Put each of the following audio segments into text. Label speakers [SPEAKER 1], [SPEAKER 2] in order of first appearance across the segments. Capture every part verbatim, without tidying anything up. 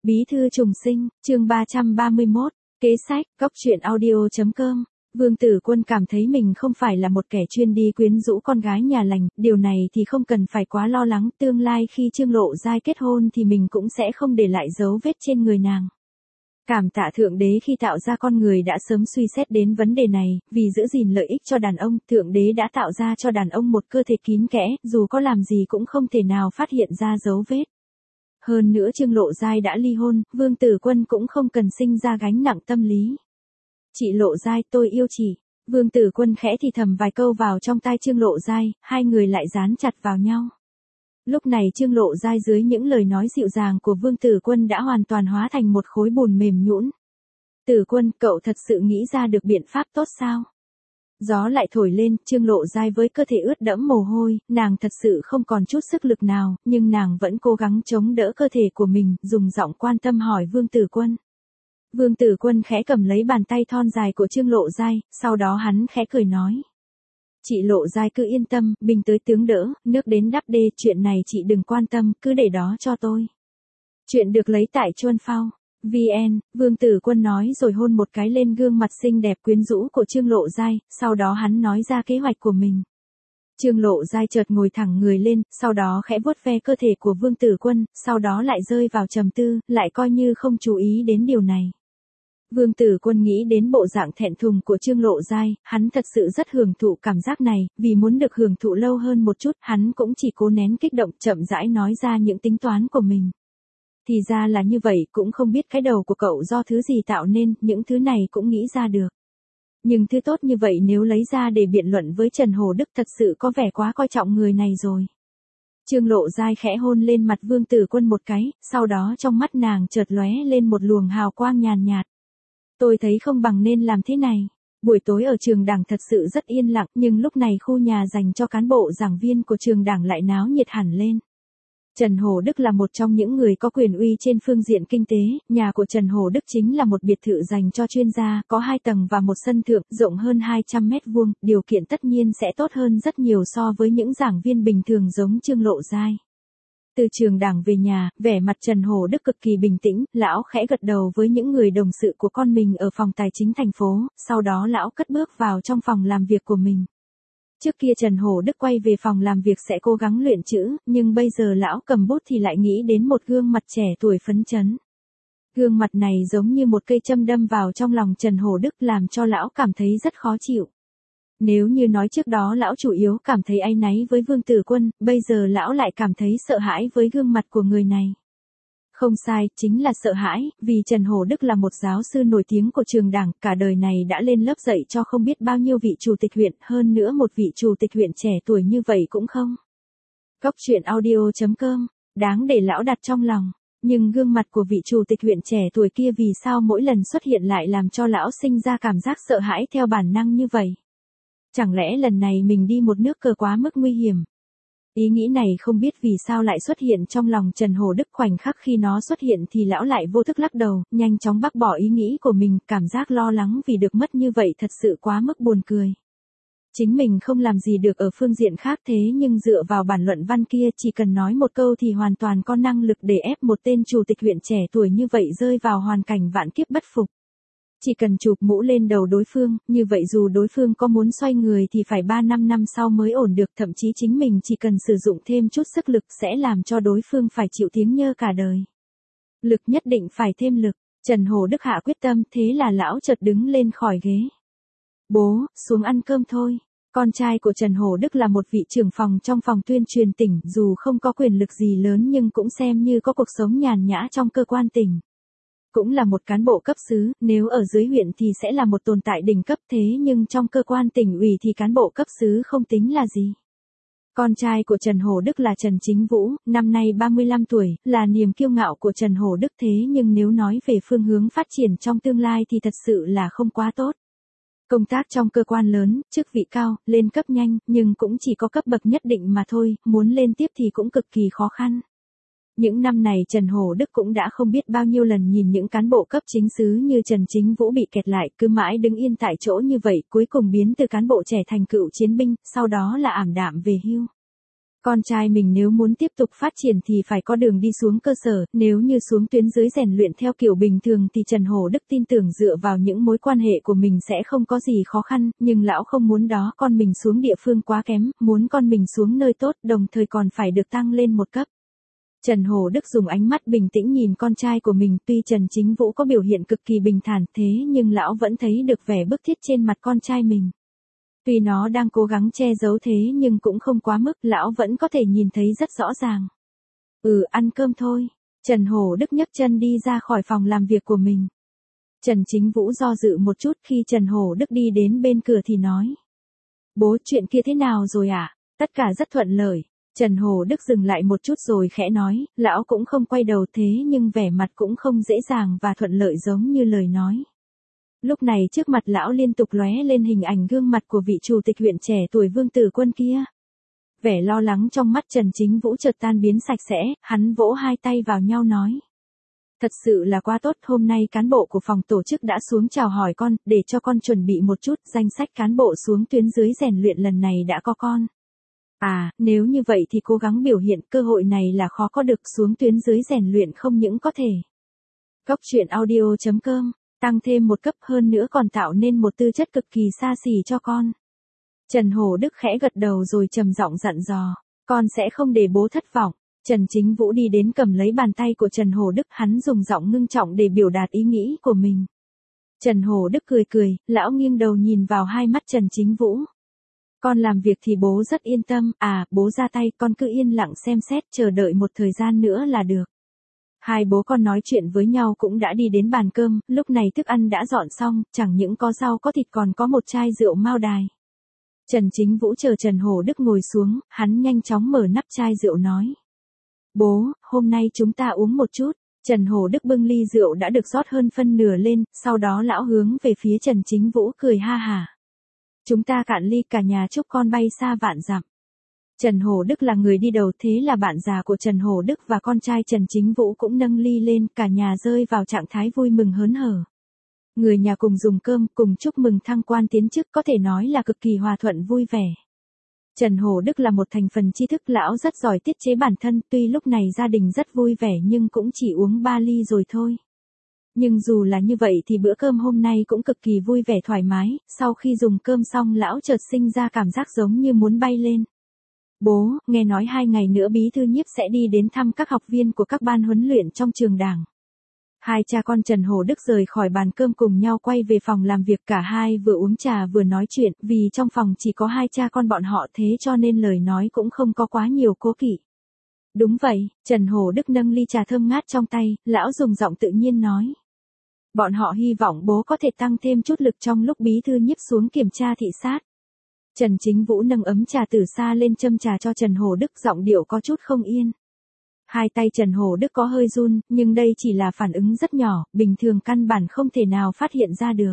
[SPEAKER 1] Bí thư trùng sinh, chương ba trăm ba mươi mốt, kế sách, góc truyện audio chấm com. Vương Tử Quân cảm thấy mình không phải là một kẻ chuyên đi quyến rũ con gái nhà lành, điều này thì không cần phải quá lo lắng, tương lai khi Trương Lộ Giai kết hôn thì mình cũng sẽ không để lại dấu vết trên người nàng. Cảm tạ Thượng Đế khi tạo ra con người đã sớm suy xét đến vấn đề này, vì giữ gìn lợi ích cho đàn ông, Thượng Đế đã tạo ra cho đàn ông một cơ thể kín kẽ, dù có làm gì cũng không thể nào phát hiện ra dấu vết. Hơn nữa Trương Lộ Giai đã ly hôn, Vương Tử Quân cũng không cần sinh ra gánh nặng tâm lý. Chị Lộ Giai, tôi yêu chị. Vương Tử Quân khẽ thì thầm vài câu vào trong tai Trương Lộ Giai, hai người lại dán chặt vào nhau. Lúc này Trương Lộ Giai dưới những lời nói dịu dàng của Vương Tử Quân đã hoàn toàn hóa thành một khối bùn mềm nhũn. Tử Quân, cậu thật sự nghĩ ra được biện pháp tốt sao? Gió lại thổi lên, Trương Lộ Giai với cơ thể ướt đẫm mồ hôi, nàng thật sự không còn chút sức lực nào, nhưng nàng vẫn cố gắng chống đỡ cơ thể của mình, dùng giọng quan tâm hỏi Vương Tử Quân. Vương Tử Quân khẽ cầm lấy bàn tay thon dài của Trương Lộ Giai, sau đó hắn khẽ cười nói. Chị Lộ Giai cứ yên tâm, binh tới tướng đỡ, nước đến đắp đê, chuyện này chị đừng quan tâm, cứ để đó cho tôi. Chuyện được lấy tại Chuan Phao. vê en, Vương Tử Quân nói rồi hôn một cái lên gương mặt xinh đẹp quyến rũ của Trương Lộ Giai, sau đó hắn nói ra kế hoạch của mình. Trương Lộ Giai chợt ngồi thẳng người lên, sau đó khẽ vuốt ve cơ thể của Vương Tử Quân, sau đó lại rơi vào trầm tư, lại coi như không chú ý đến điều này. Vương Tử Quân nghĩ đến bộ dạng thẹn thùng của Trương Lộ Giai, hắn thật sự rất hưởng thụ cảm giác này, vì muốn được hưởng thụ lâu hơn một chút, hắn cũng chỉ cố nén kích động, chậm rãi nói ra những tính toán của mình. Thì ra là như vậy, cũng không biết cái đầu của cậu do thứ gì tạo nên, những thứ này cũng nghĩ ra được. Nhưng thứ tốt như vậy nếu lấy ra để biện luận với Trần Hồ Đức thật sự có vẻ quá coi trọng người này rồi. Trương Lộ Giai khẽ hôn lên mặt Vương Tử Quân một cái, sau đó trong mắt nàng chợt lóe lên một luồng hào quang nhàn nhạt. Tôi thấy không bằng nên làm thế này. Buổi tối ở trường đảng thật sự rất yên lặng, nhưng lúc này khu nhà dành cho cán bộ giảng viên của trường đảng lại náo nhiệt hẳn lên. Trần Hồ Đức là một trong những người có quyền uy trên phương diện kinh tế, nhà của Trần Hồ Đức chính là một biệt thự dành cho chuyên gia, có hai tầng và một sân thượng, rộng hơn hai trăm mét vuông, điều kiện tất nhiên sẽ tốt hơn rất nhiều so với những giảng viên bình thường giống Trương Lộ Giai. Từ trường đảng về nhà, vẻ mặt Trần Hồ Đức cực kỳ bình tĩnh, lão khẽ gật đầu với những người đồng sự của con mình ở phòng tài chính thành phố, sau đó lão cất bước vào trong phòng làm việc của mình. Trước kia Trần Hồ Đức quay về phòng làm việc sẽ cố gắng luyện chữ, nhưng bây giờ lão cầm bút thì lại nghĩ đến một gương mặt trẻ tuổi phấn chấn. Gương mặt này giống như một cây châm đâm vào trong lòng Trần Hồ Đức làm cho lão cảm thấy rất khó chịu. Nếu như nói trước đó lão chủ yếu cảm thấy áy náy với Vương Tử Quân, bây giờ lão lại cảm thấy sợ hãi với gương mặt của người này. Không sai, chính là sợ hãi, vì Trần Hồ Đức là một giáo sư nổi tiếng của trường đảng, cả đời này đã lên lớp dạy cho không biết bao nhiêu vị chủ tịch huyện, hơn nữa một vị chủ tịch huyện trẻ tuổi như vậy cũng không. Góc truyện audio chấm com, đáng để lão đặt trong lòng, nhưng gương mặt của vị chủ tịch huyện trẻ tuổi kia vì sao mỗi lần xuất hiện lại làm cho lão sinh ra cảm giác sợ hãi theo bản năng như vậy. Chẳng lẽ lần này mình đi một nước cờ quá mức nguy hiểm? Ý nghĩ này không biết vì sao lại xuất hiện trong lòng Trần Hồ Đức, khoảnh khắc khi nó xuất hiện thì lão lại vô thức lắc đầu, nhanh chóng bác bỏ ý nghĩ của mình, cảm giác lo lắng vì được mất như vậy thật sự quá mức buồn cười. Chính mình không làm gì được ở phương diện khác thế nhưng dựa vào bản luận văn kia chỉ cần nói một câu thì hoàn toàn có năng lực để ép một tên chủ tịch huyện trẻ tuổi như vậy rơi vào hoàn cảnh vạn kiếp bất phục. Chỉ cần chụp mũ lên đầu đối phương, như vậy dù đối phương có muốn xoay người thì phải ba năm năm sau mới ổn được, thậm chí chính mình chỉ cần sử dụng thêm chút sức lực sẽ làm cho đối phương phải chịu tiếng nhơ cả đời. Lực nhất định phải thêm lực, Trần Hồ Đức hạ quyết tâm, thế là lão chợt đứng lên khỏi ghế. Bố, xuống ăn cơm thôi. Con trai của Trần Hồ Đức là một vị trưởng phòng trong phòng tuyên truyền tỉnh, dù không có quyền lực gì lớn nhưng cũng xem như có cuộc sống nhàn nhã trong cơ quan tỉnh. Cũng là một cán bộ cấp xứ, nếu ở dưới huyện thì sẽ là một tồn tại đỉnh cấp thế nhưng trong cơ quan tỉnh ủy thì cán bộ cấp xứ không tính là gì. Con trai của Trần Hồ Đức là Trần Chính Vũ, năm nay ba mươi lăm tuổi, là niềm kiêu ngạo của Trần Hồ Đức thế nhưng nếu nói về phương hướng phát triển trong tương lai thì thật sự là không quá tốt. Công tác trong cơ quan lớn, chức vị cao, lên cấp nhanh, nhưng cũng chỉ có cấp bậc nhất định mà thôi, muốn lên tiếp thì cũng cực kỳ khó khăn. Những năm này Trần Hồ Đức cũng đã không biết bao nhiêu lần nhìn những cán bộ cấp chính xứ như Trần Chính Vũ bị kẹt lại, cứ mãi đứng yên tại chỗ như vậy, cuối cùng biến từ cán bộ trẻ thành cựu chiến binh, sau đó là ảm đạm về hưu. Con trai mình nếu muốn tiếp tục phát triển thì phải có đường đi xuống cơ sở, nếu như xuống tuyến dưới rèn luyện theo kiểu bình thường thì Trần Hổ Đức tin tưởng dựa vào những mối quan hệ của mình sẽ không có gì khó khăn, nhưng lão không muốn đó, con mình xuống địa phương quá kém, muốn con mình xuống nơi tốt, đồng thời còn phải được tăng lên một cấp. Trần Hổ Đức dùng ánh mắt bình tĩnh nhìn con trai của mình, tuy Trần Chính Vũ có biểu hiện cực kỳ bình thản thế nhưng lão vẫn thấy được vẻ bức thiết trên mặt con trai mình. Tuy nó đang cố gắng che giấu thế nhưng cũng không quá mức, lão vẫn có thể nhìn thấy rất rõ ràng. Ừ, ăn cơm thôi. Trần Hổ Đức nhấc chân đi ra khỏi phòng làm việc của mình. Trần Chính Vũ do dự một chút, khi Trần Hổ Đức đi đến bên cửa thì nói. Bố, chuyện kia thế nào rồi ạ? À? Tất cả rất thuận lợi. Trần Hổ Đức dừng lại một chút rồi khẽ nói, lão cũng không quay đầu thế nhưng vẻ mặt cũng không dễ dàng và thuận lợi giống như lời nói. Lúc này trước mặt lão liên tục lóe lên hình ảnh gương mặt của vị chủ tịch huyện trẻ tuổi Vương Tử Quân kia. Vẻ lo lắng trong mắt Trần Chính Vũ chợt tan biến sạch sẽ, hắn vỗ hai tay vào nhau nói. Thật sự là quá tốt, hôm nay cán bộ của phòng tổ chức đã xuống chào hỏi con, để cho con chuẩn bị một chút, danh sách cán bộ xuống tuyến dưới rèn luyện lần này đã có con. À, nếu như vậy thì cố gắng biểu hiện, cơ hội này là khó có được, xuống tuyến dưới rèn luyện không những có thể. Cốc truyện audio chấm com, tăng thêm một cấp hơn nữa còn tạo nên một tư chất cực kỳ xa xỉ cho con. Trần Hổ Đức khẽ gật đầu rồi trầm giọng dặn dò, con sẽ không để bố thất vọng. Trần Chính Vũ đi đến cầm lấy bàn tay của Trần Hổ Đức, hắn dùng giọng ngưng trọng để biểu đạt ý nghĩ của mình. Trần Hổ Đức cười cười, lão nghiêng đầu nhìn vào hai mắt Trần Chính Vũ. Con làm việc thì bố rất yên tâm, à, bố ra tay, con cứ yên lặng xem xét, chờ đợi một thời gian nữa là được. Hai bố con nói chuyện với nhau cũng đã đi đến bàn cơm, lúc này thức ăn đã dọn xong, chẳng những có rau có thịt còn có một chai rượu Mao Đài. Trần Chính Vũ chờ Trần Hổ Đức ngồi xuống, hắn nhanh chóng mở nắp chai rượu nói. Bố, hôm nay chúng ta uống một chút. Trần Hổ Đức bưng ly rượu đã được rót hơn phân nửa lên, sau đó lão hướng về phía Trần Chính Vũ cười ha hả. Chúng ta cạn ly, cả nhà chúc con bay xa vạn dặm. Trần Hổ Đức là người đi đầu, thế là bạn già của Trần Hổ Đức và con trai Trần Chính Vũ cũng nâng ly lên, cả nhà rơi vào trạng thái vui mừng hớn hở. Người nhà cùng dùng cơm, cùng chúc mừng thăng quan tiến chức, có thể nói là cực kỳ hòa thuận vui vẻ. Trần Hổ Đức là một thành phần tri thức, lão rất giỏi tiết chế bản thân, tuy lúc này gia đình rất vui vẻ nhưng cũng chỉ uống ba ly rồi thôi. Nhưng dù là như vậy thì bữa cơm hôm nay cũng cực kỳ vui vẻ thoải mái, sau khi dùng cơm xong lão chợt sinh ra cảm giác giống như muốn bay lên. Bố, nghe nói hai ngày nữa Bí thư Nhiếp sẽ đi đến thăm các học viên của các ban huấn luyện trong trường đảng. Hai cha con Trần Hổ Đức rời khỏi bàn cơm cùng nhau quay về phòng làm việc, cả hai vừa uống trà vừa nói chuyện, vì trong phòng chỉ có hai cha con bọn họ thế cho nên lời nói cũng không có quá nhiều cố kỵ. Đúng vậy, Trần Hổ Đức nâng ly trà thơm ngát trong tay, lão dùng giọng tự nhiên nói. Bọn họ hy vọng bố có thể tăng thêm chút lực trong lúc Bí thư Nhiếp xuống kiểm tra thị sát. Trần Chính Vũ nâng ấm trà từ xa lên châm trà cho Trần Hổ Đức, giọng điệu có chút không yên. Hai tay Trần Hổ Đức có hơi run, nhưng đây chỉ là phản ứng rất nhỏ, bình thường căn bản không thể nào phát hiện ra được.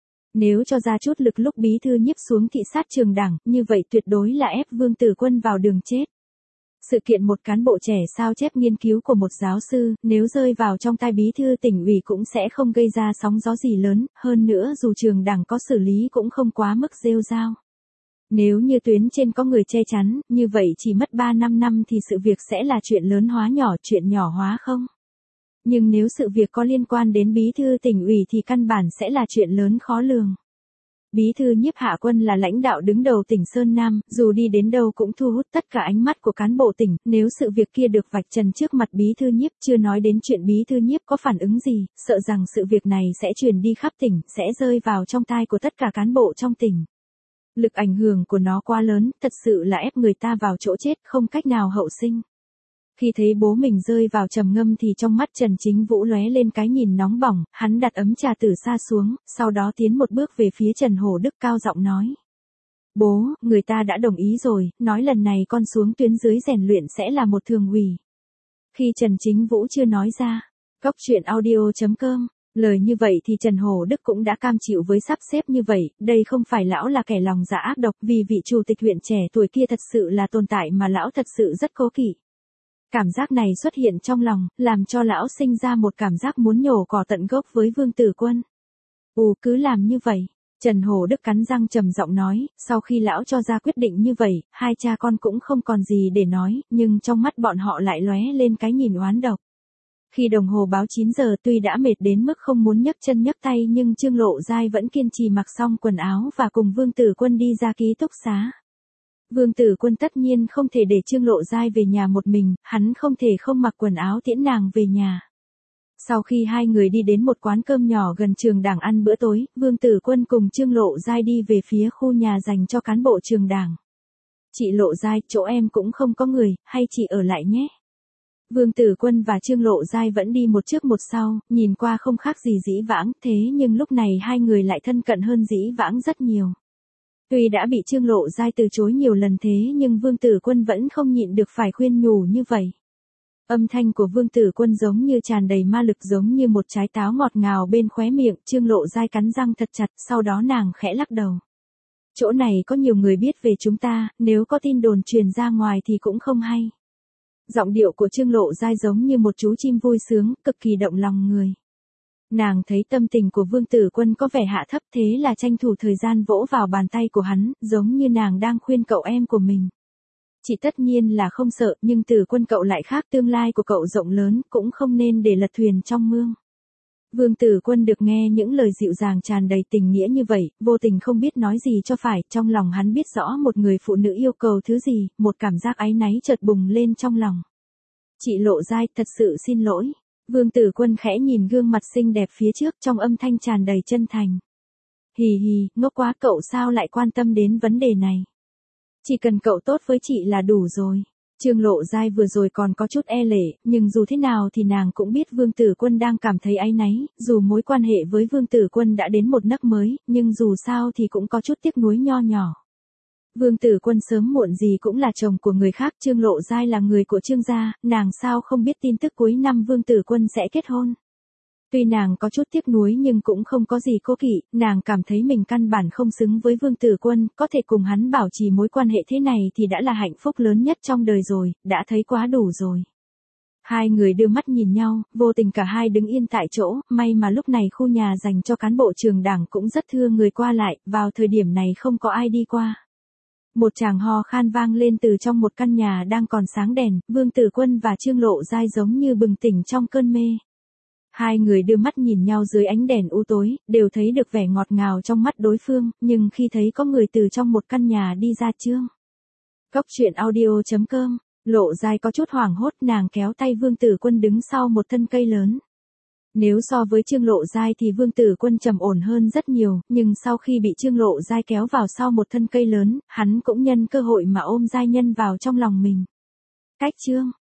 [SPEAKER 1] Nếu cho ra chút lực lúc Bí thư Nhiếp xuống thị sát trường đảng, như vậy tuyệt đối là ép Vương Tử Quân vào đường chết. Sự kiện một cán bộ trẻ sao chép nghiên cứu của một giáo sư, nếu rơi vào trong tay Bí thư tỉnh ủy cũng sẽ không gây ra sóng gió gì lớn, hơn nữa dù trường đảng có xử lý cũng không quá mức rêu rao. Nếu như tuyến trên có người che chắn, như vậy chỉ mất ba năm năm thì sự việc sẽ là chuyện lớn hóa nhỏ, chuyện nhỏ hóa không. Nhưng nếu sự việc có liên quan đến Bí thư tỉnh ủy thì căn bản sẽ là chuyện lớn khó lường. Bí thư Nhiếp Hạ Quân là lãnh đạo đứng đầu tỉnh Sơn Nam, dù đi đến đâu cũng thu hút tất cả ánh mắt của cán bộ tỉnh, nếu sự việc kia được vạch trần trước mặt Bí thư Nhiếp, chưa nói đến chuyện Bí thư Nhiếp có phản ứng gì, sợ rằng sự việc này sẽ truyền đi khắp tỉnh, sẽ rơi vào trong tai của tất cả cán bộ trong tỉnh. Lực ảnh hưởng của nó quá lớn, thật sự là ép người ta vào chỗ chết, không cách nào hậu sinh. Khi thấy bố mình rơi vào trầm ngâm thì trong mắt Trần Chính Vũ lóe lên cái nhìn nóng bỏng, hắn đặt ấm trà từ xa xuống, sau đó tiến một bước về phía Trần Hổ Đức cao giọng nói. Bố, người ta đã đồng ý rồi, nói lần này con xuống tuyến dưới rèn luyện sẽ là một thường ủy. Khi Trần Chính Vũ chưa nói ra, cốc truyện audio chấm com, lời như vậy thì Trần Hổ Đức cũng đã cam chịu với sắp xếp như vậy, đây không phải lão là kẻ lòng dạ ác độc, vì vị chủ tịch huyện trẻ tuổi kia thật sự là tồn tại mà lão thật sự rất cố kỵ. Cảm giác này xuất hiện trong lòng, làm cho lão sinh ra một cảm giác muốn nhổ cỏ tận gốc với Vương Tử Quân. Ồ, cứ làm như vậy. Trần Hồ Đức cắn răng trầm giọng nói, sau khi lão cho ra quyết định như vậy, hai cha con cũng không còn gì để nói, nhưng trong mắt bọn họ lại lóe lên cái nhìn oán độc. Khi đồng hồ báo chín giờ tuy đã mệt đến mức không muốn nhấc chân nhấc tay nhưng Trương Lộ Giai vẫn kiên trì mặc xong quần áo và cùng Vương Tử Quân đi ra ký túc xá. Vương Tử Quân tất nhiên không thể để Trương Lộ Giai về nhà một mình, hắn không thể không mặc quần áo tiễn nàng về nhà. Sau khi hai người đi đến một quán cơm nhỏ gần trường đảng ăn bữa tối, Vương Tử Quân cùng Trương Lộ Giai đi về phía khu nhà dành cho cán bộ trường đảng. Chị Lộ Giai, chỗ em cũng không có người, hay chị ở lại nhé. Vương Tử Quân và Trương Lộ Giai vẫn đi một trước một sau, nhìn qua không khác gì dĩ vãng, thế nhưng lúc này hai người lại thân cận hơn dĩ vãng rất nhiều. Tuy đã bị Trương Lộ Giai từ chối nhiều lần thế nhưng Vương Tử Quân vẫn không nhịn được phải khuyên nhủ như vậy. Âm thanh của Vương Tử Quân giống như tràn đầy ma lực, giống như một trái táo ngọt ngào bên khóe miệng. Trương Lộ Giai cắn răng thật chặt, sau đó nàng khẽ lắc đầu. Chỗ này có nhiều người biết về chúng ta, nếu có tin đồn truyền ra ngoài thì cũng không hay. Giọng điệu của Trương Lộ Giai giống như một chú chim vui sướng, cực kỳ động lòng người. Nàng thấy tâm tình của Vương Tử Quân có vẻ hạ thấp, thế là tranh thủ thời gian vỗ vào bàn tay của hắn, giống như nàng đang khuyên cậu em của mình. Chị tất nhiên là không sợ, nhưng Tử Quân cậu lại khác, tương lai của cậu rộng lớn, cũng không nên để lật thuyền trong mương. Vương Tử Quân được nghe những lời dịu dàng tràn đầy tình nghĩa như vậy, vô tình không biết nói gì cho phải, trong lòng hắn biết rõ một người phụ nữ yêu cầu thứ gì, một cảm giác áy náy chợt bùng lên trong lòng. Chị Lộ Giai, thật sự xin lỗi. Vương Tử Quân khẽ nhìn gương mặt xinh đẹp phía trước, trong âm thanh tràn đầy chân thành. Hì hì, ngốc quá, cậu sao lại quan tâm đến vấn đề này? Chỉ cần cậu tốt với chị là đủ rồi. Trương Lộ Giai vừa rồi còn có chút e lệ, nhưng dù thế nào thì nàng cũng biết Vương Tử Quân đang cảm thấy áy náy, dù mối quan hệ với Vương Tử Quân đã đến một nấc mới, nhưng dù sao thì cũng có chút tiếc nuối nho nhỏ. Vương Tử Quân sớm muộn gì cũng là chồng của người khác, Trương Lộ Giai là người của Trương gia, nàng sao không biết tin tức cuối năm Vương Tử Quân sẽ kết hôn. Tuy nàng có chút tiếc nuối nhưng cũng không có gì cố kỵ, nàng cảm thấy mình căn bản không xứng với Vương Tử Quân, có thể cùng hắn bảo trì mối quan hệ thế này thì đã là hạnh phúc lớn nhất trong đời rồi, đã thấy quá đủ rồi. Hai người đưa mắt nhìn nhau, vô tình cả hai đứng yên tại chỗ, may mà lúc này khu nhà dành cho cán bộ trường đảng cũng rất thưa người qua lại, vào thời điểm này không có ai đi qua. Một tràng ho khan vang lên từ trong một căn nhà đang còn sáng đèn, Vương Tử Quân và Trương Lộ Giai giống như bừng tỉnh trong cơn mê. Hai người đưa mắt nhìn nhau dưới ánh đèn u tối, đều thấy được vẻ ngọt ngào trong mắt đối phương, nhưng khi thấy có người từ trong một căn nhà đi ra Trương. Cốc truyện audio chấm com, Lộ Giai có chút hoảng hốt, nàng kéo tay Vương Tử Quân đứng sau một thân cây lớn. Nếu so với Trương Lộ Giai thì Vương Tử Quân trầm ổn hơn rất nhiều, nhưng sau khi bị Trương Lộ Giai kéo vào sau một thân cây lớn, hắn cũng nhân cơ hội mà ôm giai nhân vào trong lòng mình. Cách Trương